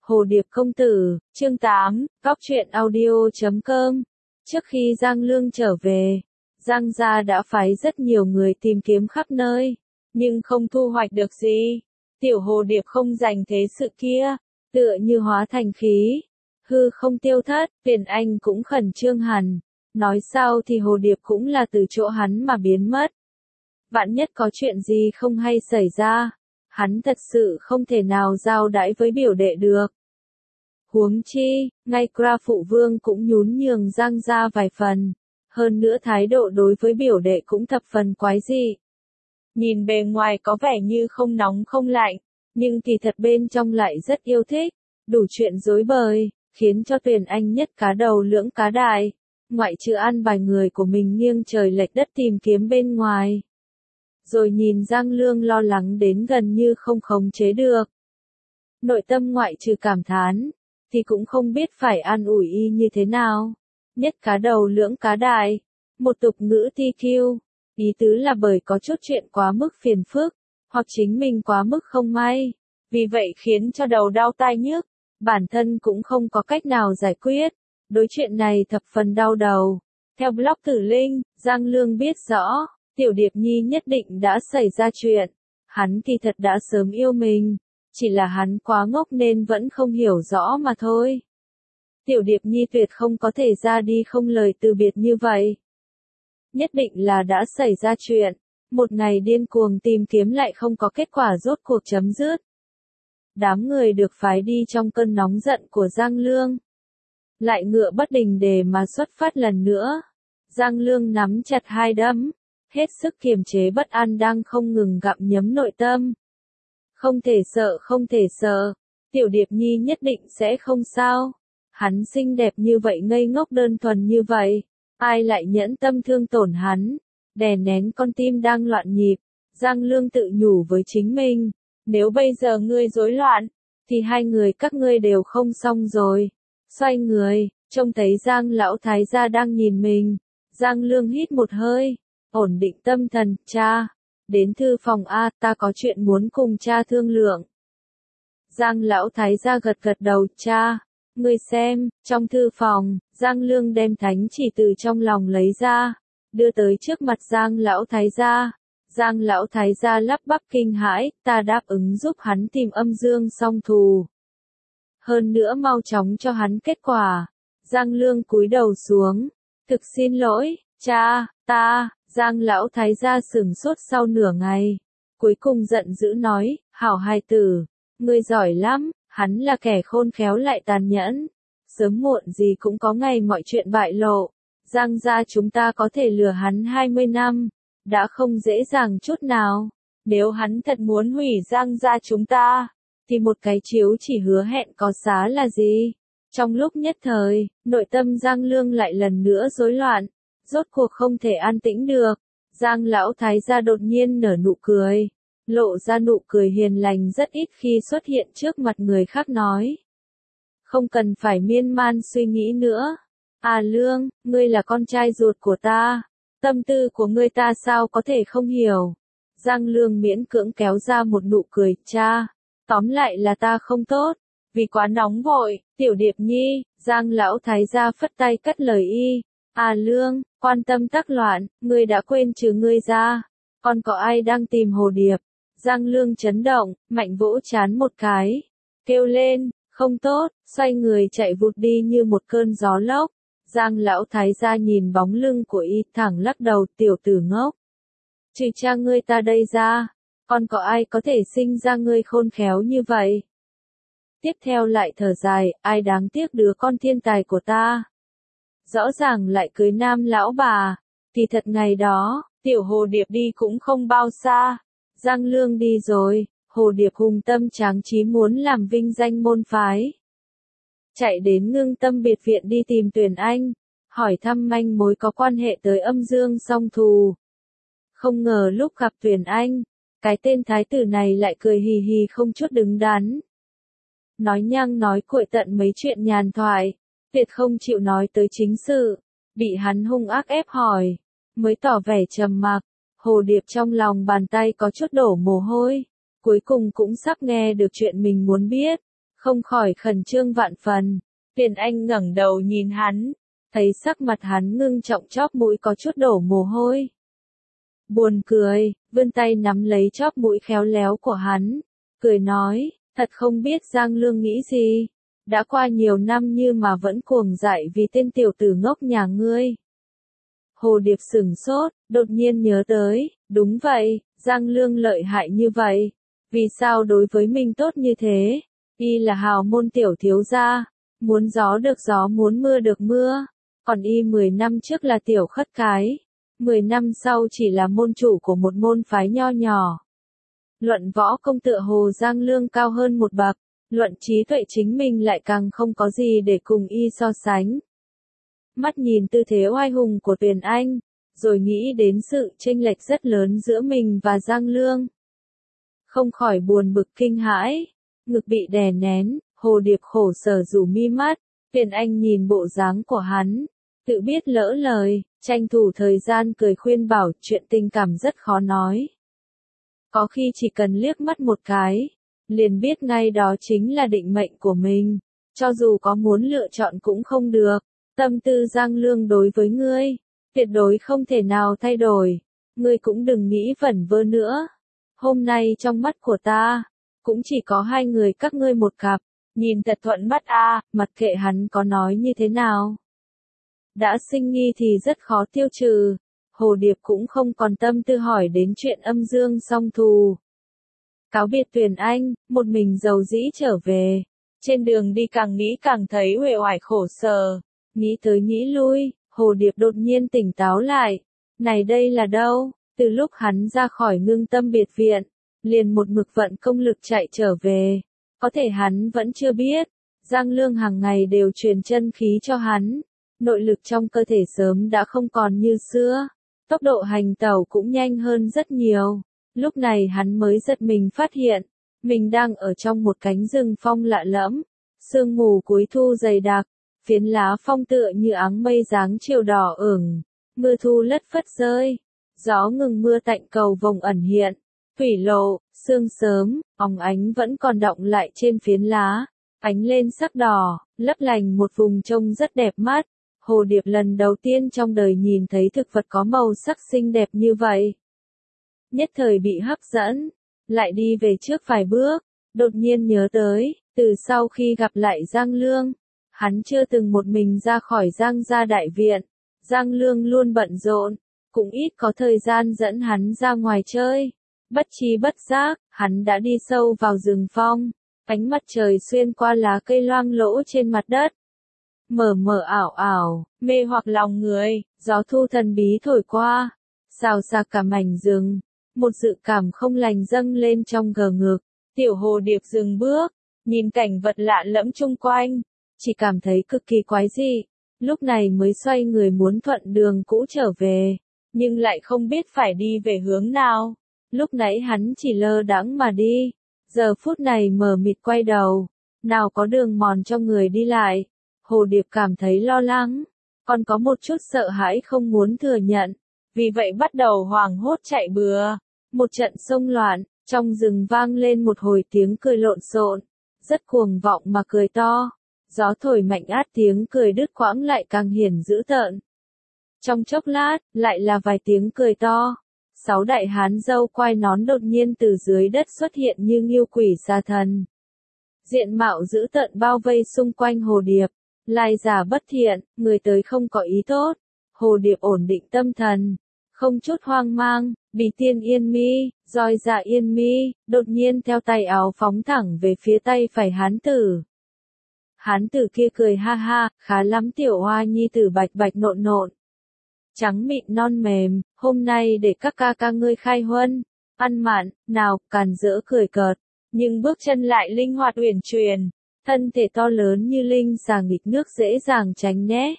Hồ Điệp công tử, chương 8, góc truyện audio.com. Trước khi Giang Lương trở về, Giang gia đã phái rất nhiều người tìm kiếm khắp nơi, nhưng không thu hoạch được gì. Tiểu Hồ Điệp không dành thế sự kia, tựa như hóa thành khí, hư không tiêu thất. Tiền Anh cũng khẩn trương hẳn, nói sao thì Hồ Điệp cũng là từ chỗ hắn mà biến mất. Vạn nhất có chuyện gì không hay xảy ra, hắn thật sự không thể nào giao đãi với biểu đệ được. Huống chi, ngay Kra phụ vương cũng nhún nhường Giang gia vài phần, hơn nữa thái độ đối với biểu đệ cũng thập phần quái dị. Nhìn bề ngoài có vẻ như không nóng không lạnh, nhưng kỳ thật bên trong lại rất yêu thích, đủ chuyện rối bời, khiến cho Tuyền Anh nhất cá đầu lưỡng cá đại, ngoại trừ ăn bài người của mình nghiêng trời lệch đất tìm kiếm bên ngoài. Rồi nhìn Giang Lương lo lắng đến gần như không khống chế được. Nội tâm ngoại trừ cảm thán, thì cũng không biết phải an ủi y như thế nào. Nhất cá đầu lưỡng cá đại, một tục ngữ TQ, ý tứ là bởi có chút chuyện quá mức phiền phức, hoặc chính mình quá mức không may, vì vậy khiến cho đầu đau tai nhức, bản thân cũng không có cách nào giải quyết, đối chuyện này thập phần đau đầu. Theo blog Tử Linh, Giang Lương biết rõ, Tiểu Điệp Nhi nhất định đã xảy ra chuyện, hắn kỳ thật đã sớm yêu mình, chỉ là hắn quá ngốc nên vẫn không hiểu rõ mà thôi. Tiểu Điệp Nhi tuyệt không có thể ra đi không lời từ biệt như vậy. Nhất định là đã xảy ra chuyện, một ngày điên cuồng tìm kiếm lại không có kết quả rốt cuộc chấm dứt. Đám người được phái đi trong cơn nóng giận của Giang Lương. Lại ngựa bất đình để mà xuất phát lần nữa. Giang Lương nắm chặt hai đấm, hết sức kiềm chế bất an đang không ngừng gặm nhấm nội tâm. Không thể sợ, Tiểu Điệp Nhi nhất định sẽ không sao. Hắn xinh đẹp như vậy ngây ngốc đơn thuần như vậy, ai lại nhẫn tâm thương tổn hắn, đè nén con tim đang loạn nhịp. Giang Lương tự nhủ với chính mình, nếu bây giờ ngươi rối loạn, thì hai người các ngươi đều không xong rồi. Xoay người, trông thấy Giang lão thái gia đang nhìn mình, Giang Lương hít một hơi, ổn định tâm thần, cha, đến thư phòng A, ta có chuyện muốn cùng cha thương lượng. Giang lão thái gia gật gật đầu, cha, ngươi xem, trong thư phòng, Giang Lương đem thánh chỉ từ trong lòng lấy ra, đưa tới trước mặt Giang lão thái gia. Giang lão thái gia lắp bắp kinh hãi, ta đáp ứng giúp hắn tìm âm dương song thù. Hơn nữa mau chóng cho hắn kết quả. Giang Lương cúi đầu xuống, thực xin lỗi, cha, Giang lão thái gia sửng sốt sau nửa ngày, cuối cùng giận dữ nói, hảo hài tử, ngươi giỏi lắm, hắn là kẻ khôn khéo lại tàn nhẫn, sớm muộn gì cũng có ngày mọi chuyện bại lộ, Giang gia chúng ta có thể lừa hắn 20 năm, đã không dễ dàng chút nào, nếu hắn thật muốn hủy Giang gia chúng ta, thì một cái chiếu chỉ hứa hẹn có giá là gì? Trong lúc nhất thời, nội tâm Giang Lương lại lần nữa rối loạn, rốt cuộc không thể an tĩnh được. Giang lão thái gia đột nhiên nở nụ cười, lộ ra nụ cười hiền lành rất ít khi xuất hiện trước mặt người khác nói. Không cần phải miên man suy nghĩ nữa. À Lương, ngươi là con trai ruột của ta, tâm tư của ngươi ta sao có thể không hiểu. Giang Lương miễn cưỡng kéo ra một nụ cười, cha, tóm lại là ta không tốt, vì quá nóng vội. Tiểu Điệp Nhi, Giang lão thái gia phất tay cắt lời y. À Lương, quan tâm tắc loạn, ngươi đã quên trừ ngươi ra, còn có ai đang tìm Hồ Điệp? Giang Lương chấn động, mạnh vỗ chán một cái, kêu lên, không tốt, xoay người chạy vụt đi như một cơn gió lốc. Giang lão thái gia nhìn bóng lưng của y thẳng lắc đầu, tiểu tử ngốc. Trừ cha ngươi ta đây ra, còn có ai có thể sinh ra ngươi khôn khéo như vậy? Tiếp theo lại thở dài, ai đáng tiếc đứa con thiên tài của ta. Rõ ràng lại cưới nam lão bà, thì thật ngày đó, Tiểu Hồ Điệp đi cũng không bao xa. Giang Lương đi rồi, Hồ Điệp hùng tâm tráng chí muốn làm vinh danh môn phái. Chạy đến Ngưng Tâm biệt viện đi tìm Tuyền Anh, hỏi thăm manh mối có quan hệ tới âm dương song thù. Không ngờ lúc gặp Tuyền Anh, cái tên thái tử này lại cười hì hì không chút đứng đắn. Nói nhăng nói cuội tận mấy chuyện nhàn thoại, tuyệt không chịu nói tới chính sự, bị hắn hung ác ép hỏi, mới tỏ vẻ trầm mặc. Hồ Điệp trong lòng bàn tay có chút đổ mồ hôi, cuối cùng cũng sắp nghe được chuyện mình muốn biết, không khỏi khẩn trương vạn phần. Tuyền Anh ngẩng đầu nhìn hắn, thấy sắc mặt hắn ngưng trọng, chóp mũi có chút đổ mồ hôi. Buồn cười, vươn tay nắm lấy chóp mũi khéo léo của hắn, cười nói, thật không biết Giang Lương nghĩ gì. Đã qua nhiều năm như mà vẫn cuồng dại vì tên tiểu tử ngốc nhà ngươi. Hồ Điệp sửng sốt, đột nhiên nhớ tới, đúng vậy, Giang Lương lợi hại như vậy. Vì sao đối với mình tốt như thế? Y là hào môn tiểu thiếu gia, muốn gió được gió, muốn mưa được mưa. Còn y 10 năm trước là tiểu khất cái, 10 năm sau chỉ là môn chủ của một môn phái nho nhỏ. Luận võ công tựa hồ Giang Lương cao hơn một bậc, luận trí tuệ chính mình lại càng không có gì để cùng y so sánh. Mắt nhìn tư thế oai hùng của Tuyền Anh, rồi nghĩ đến sự chênh lệch rất lớn giữa mình và Giang Lương. Không khỏi buồn bực kinh hãi, ngực bị đè nén, Hồ Điệp khổ sở rủ mi mắt, Tuyền Anh nhìn bộ dáng của hắn, tự biết lỡ lời, tranh thủ thời gian cười khuyên bảo chuyện tình cảm rất khó nói. Có khi chỉ cần liếc mắt một cái, liền biết ngay đó chính là định mệnh của mình, cho dù có muốn lựa chọn cũng không được. Tâm tư Giang Lương đối với ngươi, tuyệt đối không thể nào thay đổi, ngươi cũng đừng nghĩ vẩn vơ nữa. Hôm nay trong mắt của ta, cũng chỉ có hai người các ngươi một cặp, nhìn thật thuận mắt mặc kệ hắn có nói như thế nào. Đã sinh nghi thì rất khó tiêu trừ, Hồ Điệp cũng không còn tâm tư hỏi đến chuyện âm dương song thù. Cáo biệt Tuyền Anh, một mình dầu dĩ trở về, trên đường đi càng nghĩ càng thấy uể oải khổ sở. Nghĩ tới nghĩ lui, Hồ Điệp đột nhiên tỉnh táo lại. Này đây là đâu? Từ lúc hắn ra khỏi Ngưng Tâm biệt viện, liền một mực vận công lực chạy trở về. Có thể hắn vẫn chưa biết, Giang Lương hàng ngày đều truyền chân khí cho hắn. Nội lực trong cơ thể sớm đã không còn như xưa. Tốc độ hành tẩu cũng nhanh hơn rất nhiều. Lúc này hắn mới giật mình phát hiện, mình đang ở trong một cánh rừng phong lạ lẫm. Sương mù cuối thu dày đặc. Phiến lá phong tựa như áng mây dáng chiều đỏ ửng, mưa thu lất phất rơi, gió ngừng mưa tạnh cầu vồng ẩn hiện, thủy lộ, sương sớm, óng ánh vẫn còn đọng lại trên phiến lá, ánh lên sắc đỏ, lấp lành một vùng trông rất đẹp mắt. Hồ Điệp lần đầu tiên trong đời nhìn thấy thực vật có màu sắc xinh đẹp như vậy. Nhất thời bị hấp dẫn, lại đi về trước vài bước, đột nhiên nhớ tới, từ sau khi gặp lại Giang Lương. Hắn chưa từng một mình ra khỏi Giang gia đại viện, Giang Lương luôn bận rộn, cũng ít có thời gian dẫn hắn ra ngoài chơi. Bất tri bất giác, hắn đã đi sâu vào rừng phong, ánh mặt trời xuyên qua lá cây loang lỗ trên mặt đất. Mờ mờ ảo ảo, mê hoặc lòng người, gió thu thần bí thổi qua, xào xạc cả mảnh rừng, một dự cảm không lành dâng lên trong gờ ngực. Tiểu Hồ Điệp dừng bước, nhìn cảnh vật lạ lẫm chung quanh. Chỉ cảm thấy cực kỳ quái dị, lúc này mới xoay người muốn thuận đường cũ trở về, nhưng lại không biết phải đi về hướng nào. Lúc nãy hắn chỉ lơ đãng mà đi, giờ phút này mờ mịt quay đầu, nào có đường mòn cho người đi lại. Hồ Điệp cảm thấy lo lắng, còn có một chút sợ hãi không muốn thừa nhận, vì vậy bắt đầu hoảng hốt chạy bừa. Một trận xông loạn, trong rừng vang lên một hồi tiếng cười lộn xộn, rất cuồng vọng mà cười to. Gió thổi mạnh át tiếng cười đứt quãng lại càng hiển dữ tợn. Trong chốc lát, lại là vài tiếng cười to. 6 đại hán râu quai nón đột nhiên từ dưới đất xuất hiện như ngưu quỷ xà thần. Diện mạo dữ tợn bao vây xung quanh Hồ Điệp. Lai giả bất thiện, người tới không có ý tốt. Hồ Điệp ổn định tâm thần, không chút hoang mang, Bì Tiên Yên Mi, roi dạ Yên Mi, đột nhiên theo tay áo phóng thẳng về phía tay phải hán tử. Hán tử kia cười ha ha, khá lắm tiểu hoa nhi tử bạch bạch nộn nộn. Trắng mịn non mềm, hôm nay để các ca ca ngươi khai huân, ăn mặn, nào, càn rỡ cười cợt, nhưng bước chân lại linh hoạt uyển chuyển, thân thể to lớn như linh xà nghịch nước dễ dàng tránh né.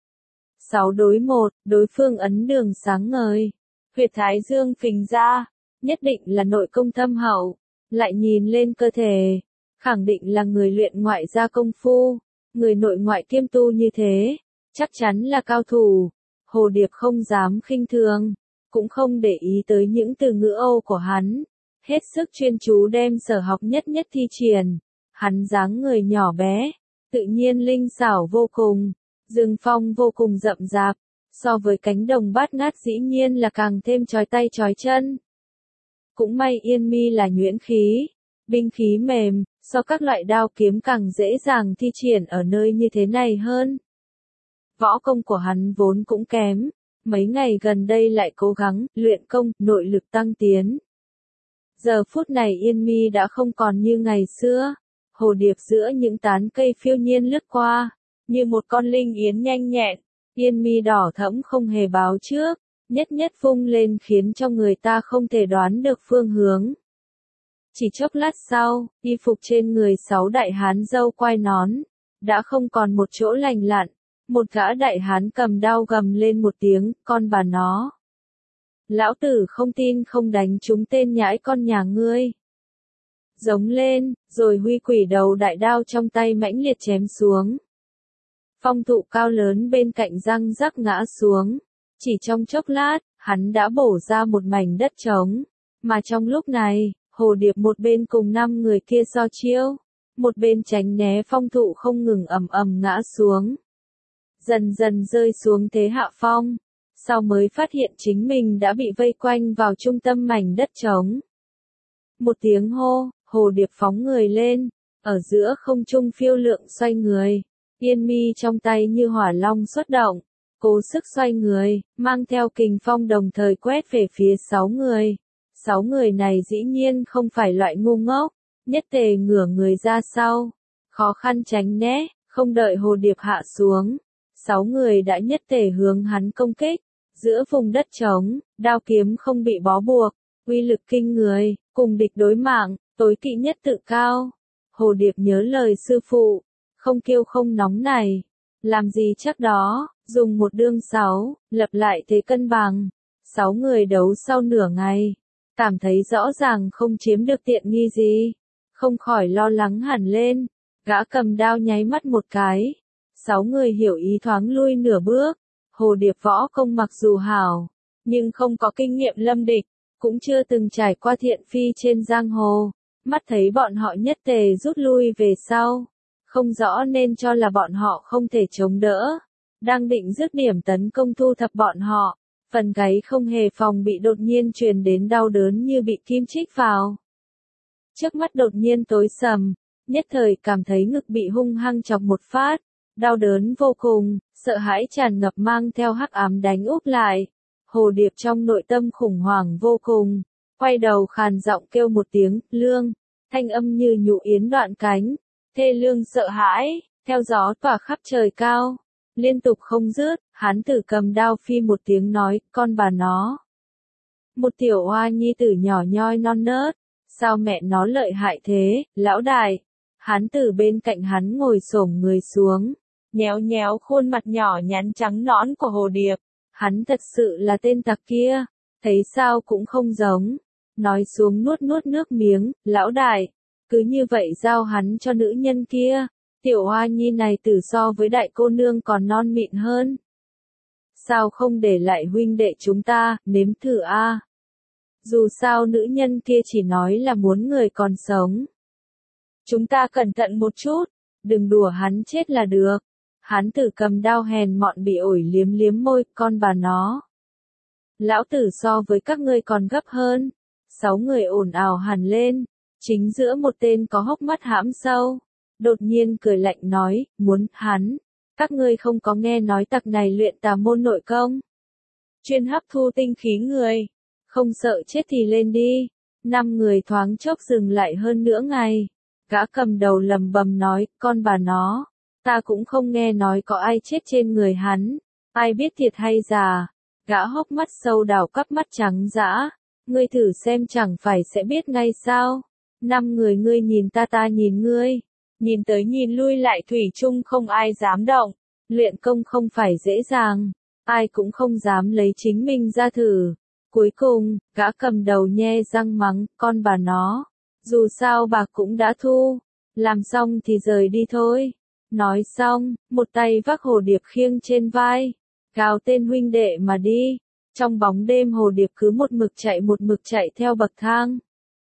6 đối 1, đối phương ấn đường sáng ngời, huyệt thái dương phình ra, nhất định là nội công thâm hậu, lại nhìn lên cơ thể. Khẳng định là người luyện ngoại gia công phu, người nội ngoại kiêm tu như thế, chắc chắn là cao thủ. Hồ Điệp không dám khinh thường, cũng không để ý tới những từ ngữ Âu của hắn, hết sức chuyên chú đem sở học nhất nhất thi triển. Hắn dáng người nhỏ bé, tự nhiên linh xảo vô cùng, rừng phong vô cùng rậm rạp, so với cánh đồng bát ngát dĩ nhiên là càng thêm chói tay chói chân. Cũng may Yên Mi là nhuyễn khí, binh khí mềm, so các loại đao kiếm càng dễ dàng thi triển ở nơi như thế này hơn. Võ công của hắn vốn cũng kém, mấy ngày gần đây lại cố gắng luyện công, nội lực tăng tiến. Giờ phút này Yên Mi đã không còn như ngày xưa, hồ điệp giữa những tán cây phiêu nhiên lướt qua, như một con linh yến nhanh nhẹn, Yên Mi đỏ thẫm không hề báo trước, nhất nhất vung lên khiến cho người ta không thể đoán được phương hướng. Chỉ chốc lát sau, y phục trên người 6 đại hán râu quai nón, đã không còn một chỗ lành lặn, một gã đại hán cầm đao gầm lên một tiếng, con bà nó. Lão tử không tin không đánh trúng tên nhãi con nhà ngươi. Giống lên, rồi huy quỷ đầu đại đao trong tay mãnh liệt chém xuống. Phong thụ cao lớn bên cạnh răng rắc ngã xuống. Chỉ trong chốc lát, hắn đã bổ ra một mảnh đất trống. Mà trong lúc này, hồ điệp một bên cùng 5 người kia so chiêu. Một bên tránh né phong thụ không ngừng ầm ầm ngã xuống. Dần dần rơi xuống thế hạ phong. Sau mới phát hiện chính mình đã bị vây quanh vào trung tâm mảnh đất trống. Một tiếng hô, hồ điệp phóng người lên, ở giữa không trung phiêu lượng xoay người, Yên Mi trong tay như hỏa long xuất động, cố sức xoay người, mang theo kình phong đồng thời quét về phía 6 người. 6 người này dĩ nhiên không phải loại ngu ngốc, nhất tề ngửa người ra sau, khó khăn tránh né, không đợi hồ điệp hạ xuống. 6 người đã nhất tề hướng hắn công kích, giữa vùng đất trống, đao kiếm không bị bó buộc, uy lực kinh người, cùng địch đối mạng, tối kỵ nhất tự cao. Hồ điệp nhớ lời sư phụ, không kiêu không nóng này, làm gì chắc đó, dùng một đương 6, lập lại thế cân bằng. 6 người đấu sau nửa ngày, cảm thấy rõ ràng không chiếm được tiện nghi gì, không khỏi lo lắng hẳn lên, gã cầm đao nháy mắt một cái. 6 người hiểu ý thoáng lui nửa bước. Hồ điệp võ công mặc dù hảo, nhưng không có kinh nghiệm lâm địch, cũng chưa từng trải qua thiện phi trên giang hồ, mắt thấy bọn họ nhất tề rút lui về sau, không rõ nên cho là bọn họ không thể chống đỡ, đang định dứt điểm tấn công thu thập bọn họ, phần gáy không hề phòng bị đột nhiên truyền đến đau đớn như bị kim chích vào. Trước mắt đột nhiên tối sầm, nhất thời cảm thấy ngực bị hung hăng chọc một phát. Đau đớn vô cùng, sợ hãi tràn ngập mang theo hắc ám đánh úp lại. Hồ điệp trong nội tâm khủng hoảng vô cùng, quay đầu khàn giọng kêu một tiếng, lương, thanh âm như nhũ yến đoạn cánh, thê lương sợ hãi, theo gió tỏa khắp trời cao, liên tục không dứt, hán tử cầm đao phi một tiếng nói, con bà nó. Một tiểu hoa nhi tử nhỏ nhoi non nớt, sao mẹ nó lợi hại thế, lão đại. Hán tử bên cạnh hắn ngồi xổm người xuống, nhéo nhéo khuôn mặt nhỏ nhắn trắng nõn của hồ điệp. Hắn thật sự là tên tặc kia, thấy sao cũng không giống. Nói xuống nuốt nuốt nước miếng, lão đại, cứ như vậy giao hắn cho nữ nhân kia. Tiểu hoa nhi này tử so với đại cô nương còn non mịn hơn. Sao không để lại huynh đệ chúng ta, nếm thử a. Dù sao nữ nhân kia chỉ nói là muốn người còn sống. Chúng ta cẩn thận một chút, đừng đùa hắn chết là được. Hán tử cầm đao hèn mọn bị ổi liếm liếm môi, con bà nó. Lão tử so với các ngươi còn gấp hơn. 6 người ồn ào hẳn lên, chính giữa một tên có hốc mắt hãm sâu. Đột nhiên cười lạnh nói, muốn, hắn. Các ngươi không có nghe nói tặc này luyện tà môn nội công. Chuyên hấp thu tinh khí người. Không sợ chết thì lên đi. 5 người thoáng chốc dừng lại hơn nửa ngày. Gã cầm đầu lầm bầm nói, con bà nó. Ta cũng không nghe nói có ai chết trên người hắn, ai biết thiệt hay giả. Gã hốc mắt sâu đào cắp mắt trắng dã, ngươi thử xem chẳng phải sẽ biết ngay sao. 5 người ngươi nhìn ta nhìn ngươi, nhìn tới nhìn lui lại thủy chung không ai dám động. Luyện công không phải dễ dàng, ai cũng không dám lấy chính mình ra thử. Cuối cùng, gã cầm đầu nhe răng mắng, con bà nó, dù sao bà cũng đã thu, làm xong thì rời đi thôi. Nói xong, một tay vác hồ điệp khiêng trên vai, gào tên huynh đệ mà đi. Trong bóng đêm hồ điệp cứ một mực chạy theo bậc thang.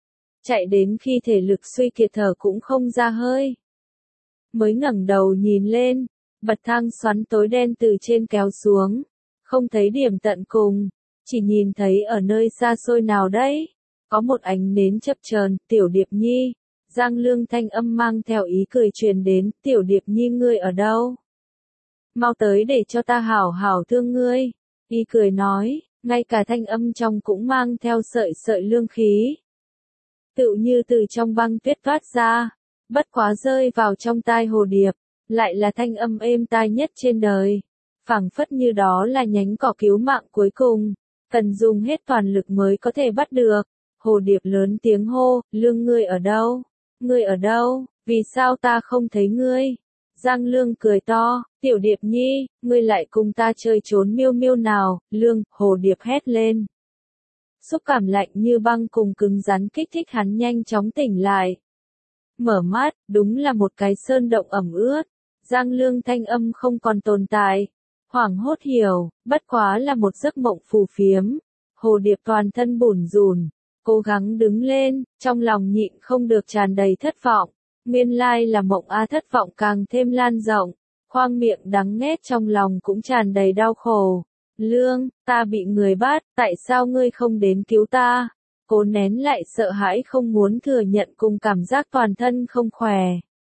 chạy đến khi thể lực suy kiệt thở cũng không ra hơi. Mới ngẩng đầu nhìn lên, bậc thang xoắn tối đen từ trên kéo xuống, không thấy điểm tận cùng, chỉ nhìn thấy ở nơi xa xôi nào đấy, có một ánh nến chập chờn. Tiểu Điệp Nhi, Giang Lương thanh âm mang theo ý cười truyền đến, Tiểu Điệp Nhi ngươi ở đâu? Mau tới để cho ta hảo hảo thương ngươi. Y cười nói, ngay cả thanh âm trong cũng mang theo sợi sợi lương khí. Tựu như từ trong băng tuyết thoát ra, bất quá rơi vào trong tai Hồ Điệp, lại là thanh âm êm tai nhất trên đời. Phảng phất như đó là nhánh cỏ cứu mạng cuối cùng, cần dùng hết toàn lực mới có thể bắt được. Hồ Điệp lớn tiếng hô, Lương ngươi ở đâu? Ngươi ở đâu? Vì sao ta không thấy ngươi? Giang Lương cười to, Tiểu Điệp Nhi, ngươi lại cùng ta chơi trốn miêu miêu nào? Lương, Hồ Điệp hét lên. Xúc cảm lạnh như băng cùng cứng rắn kích thích hắn nhanh chóng tỉnh lại. Mở mắt, đúng là một cái sơn động ẩm ướt. Giang Lương thanh âm không còn tồn tại. Hoảng hốt hiểu, bất quá là một giấc mộng phù phiếm. Hồ Điệp toàn thân bủn rủn, cố gắng đứng lên, trong lòng nhịn không được tràn đầy thất vọng. Nguyên lai là mộng a, thất vọng càng thêm lan rộng, khoang miệng đắng nghét trong lòng cũng tràn đầy đau khổ. Lương, ta bị người bắt, tại sao ngươi không đến cứu ta? Cố nén lại sợ hãi không muốn thừa nhận cùng cảm giác toàn thân không khỏe.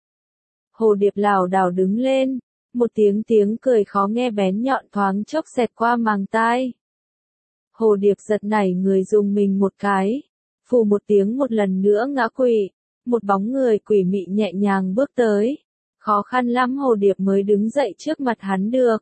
Hồ Điệp lảo đảo đứng lên, một tiếng cười khó nghe bén nhọn thoáng chốc xẹt qua màng tai. Hồ Điệp giật nảy người dùng mình một cái, phù một tiếng một lần nữa ngã quỵ, một bóng người quỷ mị nhẹ nhàng bước tới. Khó khăn lắm Hồ Điệp mới đứng dậy trước mặt hắn được.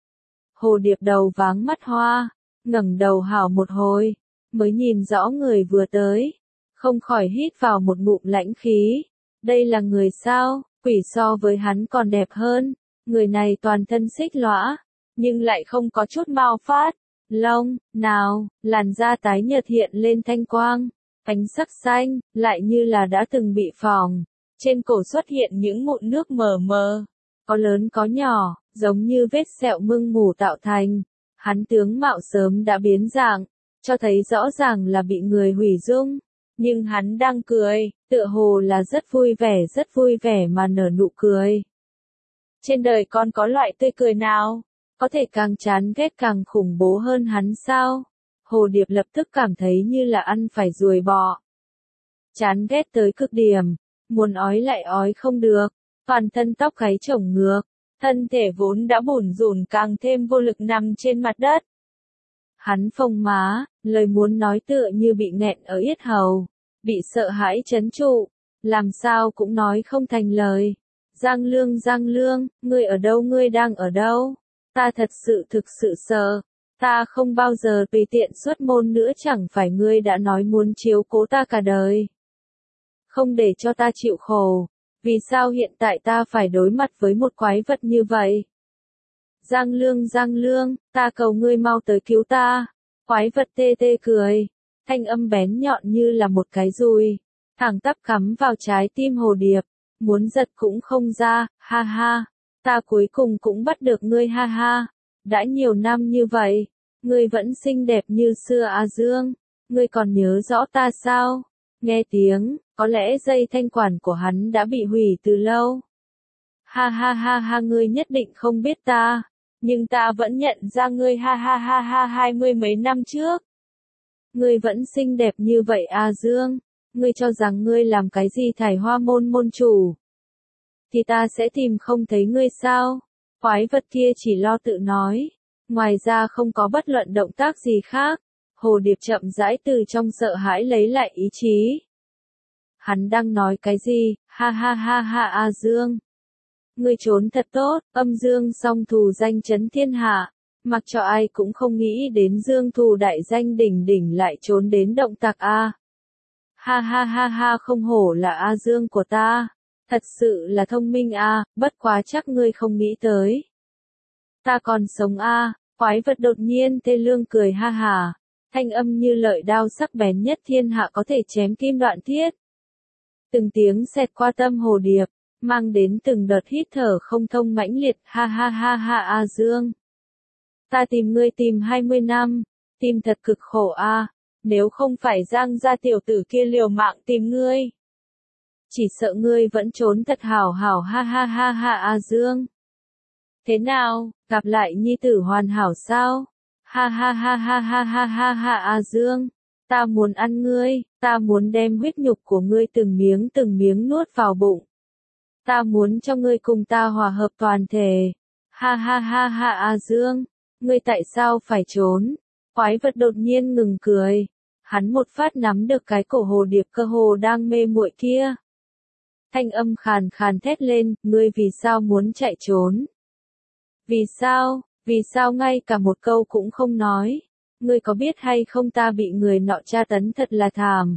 Hồ Điệp đầu váng mắt hoa, ngẩng đầu hảo một hồi, mới nhìn rõ người vừa tới, không khỏi hít vào một ngụm lãnh khí. Đây là người sao? Quỷ so với hắn còn đẹp hơn, người này toàn thân xích lõa, nhưng lại không có chút mao phát, lông, nào, làn da tái nhợt hiện lên thanh quang, ánh sắc xanh, lại như là đã từng bị phỏng. Trên cổ xuất hiện những mụn nước mờ mờ, có lớn có nhỏ, giống như vết sẹo mưng mủ tạo thành. Hắn tướng mạo sớm đã biến dạng, cho thấy rõ ràng là bị người hủy dung. Nhưng hắn đang cười, tựa hồ là rất vui vẻ mà nở nụ cười. Trên đời còn có loại tươi cười nào, có thể càng chán ghét càng khủng bố hơn hắn sao? Hồ Điệp lập tức cảm thấy như là ăn phải ruồi bọ. Chán ghét tới cực điểm, muốn ói lại ói không được, toàn thân tóc gáy chổng ngược, thân thể vốn đã bủn rủn càng thêm vô lực nằm trên mặt đất. Hắn phồng má, lời muốn nói tựa như bị nghẹn ở yết hầu, bị sợ hãi trấn trụ, làm sao cũng nói không thành lời. Giang Lương, ngươi ở đâu, ngươi đang ở đâu? Ta thực sự sợ, ta không bao giờ tùy tiện xuất môn nữa, chẳng phải ngươi đã nói muốn chiếu cố ta cả đời, không để cho ta chịu khổ, vì sao hiện tại ta phải đối mặt với một quái vật như vậy? Giang Lương, ta cầu ngươi mau tới cứu ta. Quái vật tê tê cười, thanh âm bén nhọn như là một cái dùi, thẳng tắp cắm vào trái tim Hồ Điệp, muốn giật cũng không ra, ha ha, ta cuối cùng cũng bắt được ngươi, ha ha, đã nhiều năm như vậy, ngươi vẫn xinh đẹp như xưa à Dương, ngươi còn nhớ rõ ta sao? Nghe tiếng, có lẽ dây thanh quản của hắn đã bị hủy từ lâu. Ha, ngươi nhất định không biết ta, nhưng ta vẫn nhận ra ngươi, ha, 20 mấy năm trước. Ngươi vẫn xinh đẹp như vậy à Dương, ngươi cho rằng ngươi làm cái gì Thải Hoa môn môn chủ, thì ta sẽ tìm không thấy ngươi sao? Quái vật kia chỉ lo tự nói, ngoài ra không có bất luận động tác gì khác. Hồ Điệp chậm rãi từ trong sợ hãi lấy lại ý chí. Hắn đang nói cái gì? Ha à Dương. Ngươi trốn thật tốt, âm dương song thù danh chấn thiên hạ. Mặc cho ai cũng không nghĩ đến Dương thù đại danh đỉnh đỉnh lại trốn đến động tặc a. Ha, không hổ là A Dương của ta. Thật sự là thông minh a, bất quá chắc ngươi không nghĩ tới. Ta còn sống a. Quái vật đột nhiên thê lương cười ha hà. Thanh âm như lợi đao sắc bén nhất thiên hạ có thể chém kim đoạn thiết. Từng tiếng xẹt qua tâm Hồ Điệp, mang đến từng đợt hít thở không thông mãnh liệt, ha A Dương. Ta tìm ngươi tìm 20 năm, tìm thật cực khổ a, nếu không phải Giang gia tiểu tử kia liều mạng tìm ngươi. Chỉ sợ ngươi vẫn trốn thật hảo hảo ha ha ha ha A Dương. Thế nào, gặp lại nhi tử hoàn hảo sao? Ha ha ha ha ha ha ha ha A Dương. Ta muốn ăn ngươi, ta muốn đem huyết nhục của ngươi từng miếng nuốt vào bụng. Ta muốn cho ngươi cùng ta hòa hợp toàn thể. Ha ha ha ha A Dương, ngươi tại sao phải trốn? Quái vật đột nhiên ngừng cười. Hắn một phát nắm được cái cổ hồ điệp cơ hồ đang mê muội kia. Thanh âm khàn khàn thét lên, ngươi vì sao muốn chạy trốn? Vì sao ngay cả một câu cũng không nói? Ngươi có biết hay không ta bị người nọ tra tấn thật là thảm.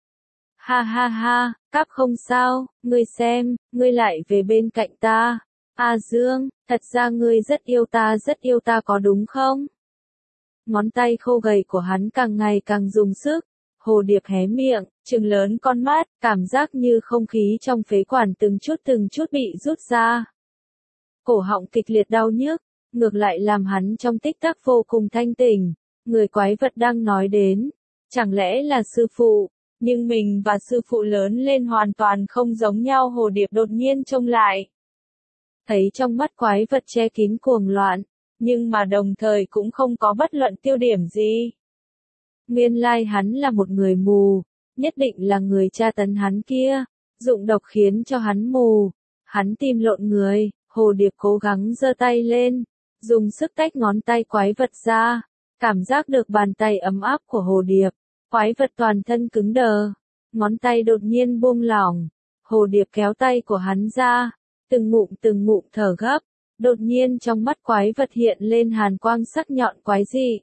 Ha ha ha, Cáp không sao, ngươi xem, ngươi lại về bên cạnh ta. A Dương, thật ra ngươi rất yêu ta có đúng không? Ngón tay khô gầy của hắn càng ngày càng dùng sức. Hồ điệp hé miệng, trừng lớn con mắt, cảm giác như không khí trong phế quản từng chút bị rút ra. Cổ họng kịch liệt đau nhức, ngược lại làm hắn trong tích tắc vô cùng thanh tỉnh. Người quái vật đang nói đến, chẳng lẽ là sư phụ, nhưng mình và sư phụ lớn lên hoàn toàn không giống nhau. Hồ điệp đột nhiên trông lại. Thấy trong mắt quái vật che kín cuồng loạn, nhưng mà đồng thời cũng không có bất luận tiêu điểm gì. Nguyên lai hắn là một người mù, nhất định là người tra tấn hắn kia, dụng độc khiến cho hắn mù. Hắn tìm lộn người, hồ điệp cố gắng giơ tay lên, dùng sức tách ngón tay quái vật ra, cảm giác được bàn tay ấm áp của hồ điệp. Quái vật toàn thân cứng đờ, ngón tay đột nhiên buông lỏng, hồ điệp kéo tay của hắn ra, từng ngụm thở gấp, đột nhiên trong mắt quái vật hiện lên hàn quang sắc nhọn quái dị.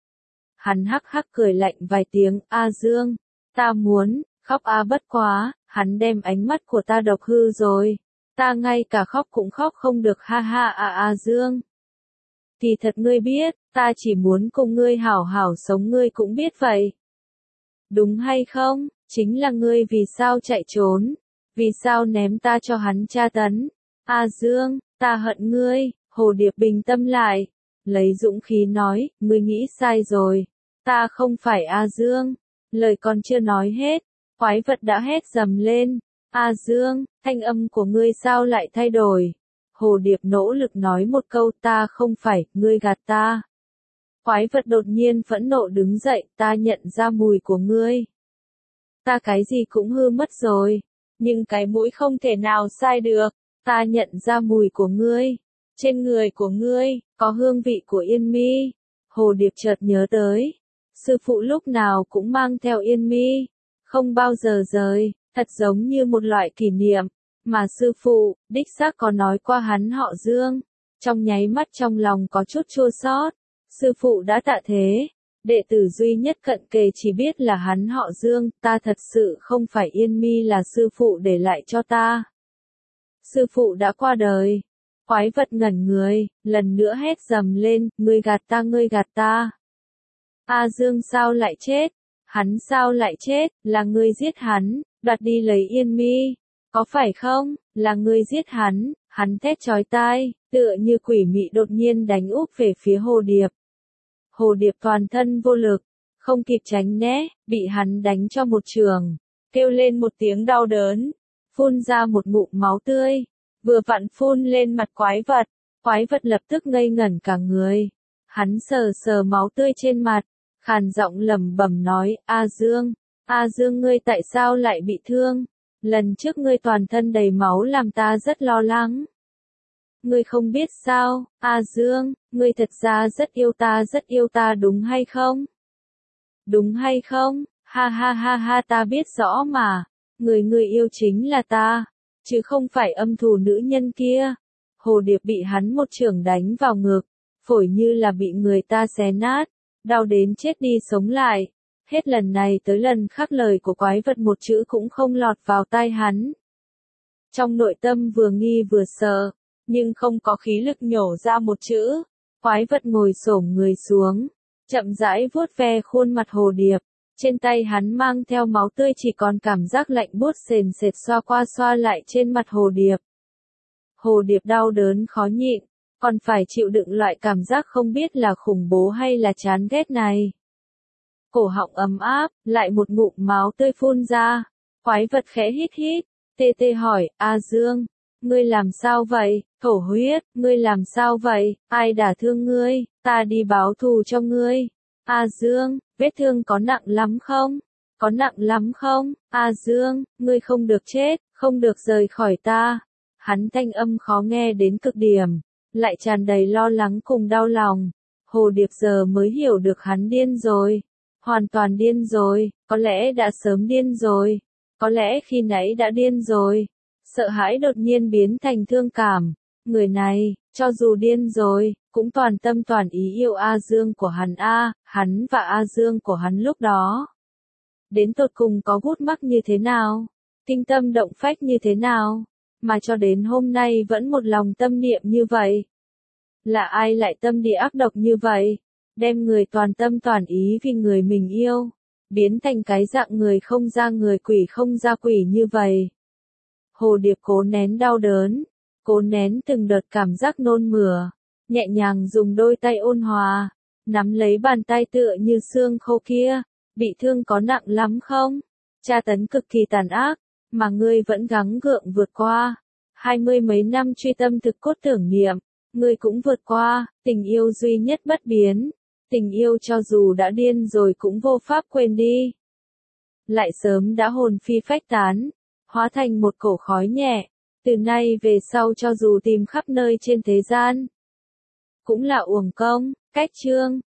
Hắn hắc hắc cười lạnh vài tiếng, A Dương, ta muốn, khóc bất quá, hắn đem ánh mắt của ta độc hư rồi, ta ngay cả khóc cũng khóc không được ha ha A Dương. Thì thật ngươi biết, ta chỉ muốn cùng ngươi hảo hảo sống ngươi cũng biết vậy. Đúng hay không, chính là ngươi vì sao chạy trốn, vì sao ném ta cho hắn tra tấn. A Dương, ta hận ngươi, hồ điệp bình tâm lại, lấy dũng khí nói, ngươi nghĩ sai rồi, ta không phải A Dương. Lời còn chưa nói hết, quái vật đã hét dầm lên, A Dương, thanh âm của ngươi sao lại thay đổi? Hồ điệp nỗ lực nói một câu, ta không phải, ngươi gạt ta. Quái vật đột nhiên phẫn nộ đứng dậy, ta nhận ra mùi của ngươi. Ta cái gì cũng hư mất rồi, nhưng cái mũi không thể nào sai được, ta nhận ra mùi của ngươi. Trên người của ngươi, có hương vị của Yên Mi. Hồ điệp chợt nhớ tới, sư phụ lúc nào cũng mang theo Yên Mi, không bao giờ rời, thật giống như một loại kỷ niệm. Mà sư phụ, đích xác có nói qua hắn họ Dương. Trong nháy mắt trong lòng có chút chua xót. Sư phụ đã tạ thế, đệ tử duy nhất cận kề chỉ biết là hắn họ Dương, ta thật sự không phải Yên Mi là sư phụ để lại cho ta. Sư phụ đã qua đời. Quái vật ngẩn người, lần nữa hét dầm lên, ngươi gạt ta. A Dương sao lại chết? Hắn sao lại chết? Là ngươi giết hắn, đoạt đi lấy Yên Mi. Có phải không? Là ngươi giết hắn. Hắn thét chói tai, tựa như quỷ mị đột nhiên đánh úp về phía hồ điệp. Hồ điệp toàn thân vô lực, không kịp tránh né, bị hắn đánh cho một trường, kêu lên một tiếng đau đớn, phun ra một ngụm máu tươi, vừa vặn phun lên mặt quái vật lập tức ngây ngẩn cả người. Hắn sờ sờ máu tươi trên mặt, khàn giọng lẩm bẩm nói, A Dương ngươi tại sao lại bị thương? Lần trước ngươi toàn thân đầy máu làm ta rất lo lắng. Ngươi không biết sao, A Dương, ngươi thật ra rất yêu ta đúng hay không? Đúng hay không? Ha ha ha ha ta biết rõ mà, người yêu chính là ta, chứ không phải âm thù nữ nhân kia. Hồ điệp bị hắn một chưởng đánh vào ngực, phổi như là bị người ta xé nát, đau đến chết đi sống lại. Hết lần này tới lần khác lời của quái vật một chữ cũng không lọt vào tai hắn. Trong nội tâm vừa nghi vừa sợ, nhưng không có khí lực nhổ ra một chữ. Quái vật ngồi xổm người xuống, chậm rãi vuốt ve khuôn mặt hồ điệp. Trên tay hắn mang theo máu tươi chỉ còn cảm giác lạnh buốt sền sệt xoa qua xoa lại trên mặt hồ điệp. Hồ điệp đau đớn khó nhịn, còn phải chịu đựng loại cảm giác không biết là khủng bố hay là chán ghét này. cổ họng ấm áp, lại một ngụm máu tươi phun ra. Quái vật khẽ hít hít, tê tê hỏi, A Dương, ngươi làm sao vậy? Thổ huyết, ngươi làm sao vậy? Ai đả thương ngươi? Ta đi báo thù cho ngươi. A Dương, vết thương có nặng lắm không? Có nặng lắm không? A Dương, ngươi không được chết, không được rời khỏi ta. Hắn thanh âm khó nghe đến cực điểm, lại tràn đầy lo lắng cùng đau lòng. Hồ Điệp giờ mới hiểu được hắn điên rồi. Hoàn toàn điên rồi, có lẽ đã sớm điên rồi. Có lẽ khi nãy đã điên rồi. Sợ hãi đột nhiên biến thành thương cảm. Người này, cho dù điên rồi, cũng toàn tâm toàn ý yêu A Dương của hắn hắn và A Dương của hắn lúc đó. Đến tột cùng có gút mắc như thế nào? Kinh tâm động phách như thế nào? Mà cho đến hôm nay vẫn một lòng tâm niệm như vậy. Là ai lại tâm địa ác độc như vậy? Đem người toàn tâm toàn ý vì người mình yêu, biến thành cái dạng người không ra người quỷ không ra quỷ như vậy. Hồ Điệp cố nén đau đớn, cố nén từng đợt cảm giác nôn mửa, nhẹ nhàng dùng đôi tay ôn hòa, nắm lấy bàn tay tựa như xương khô kia. Bị thương có nặng lắm không? Tra tấn cực kỳ tàn ác, mà ngươi vẫn gắng gượng vượt qua. 20 mấy năm truy tâm thực cốt tưởng niệm, ngươi cũng vượt qua. Tình yêu duy nhất bất biến, tình yêu cho dù đã điên rồi cũng vô pháp quên đi. Lại sớm đã hồn phi phách tán, hóa thành một cổ khói nhẹ. Từ nay về sau cho dù tìm khắp nơi trên thế gian, cũng là uổng công. Cách chương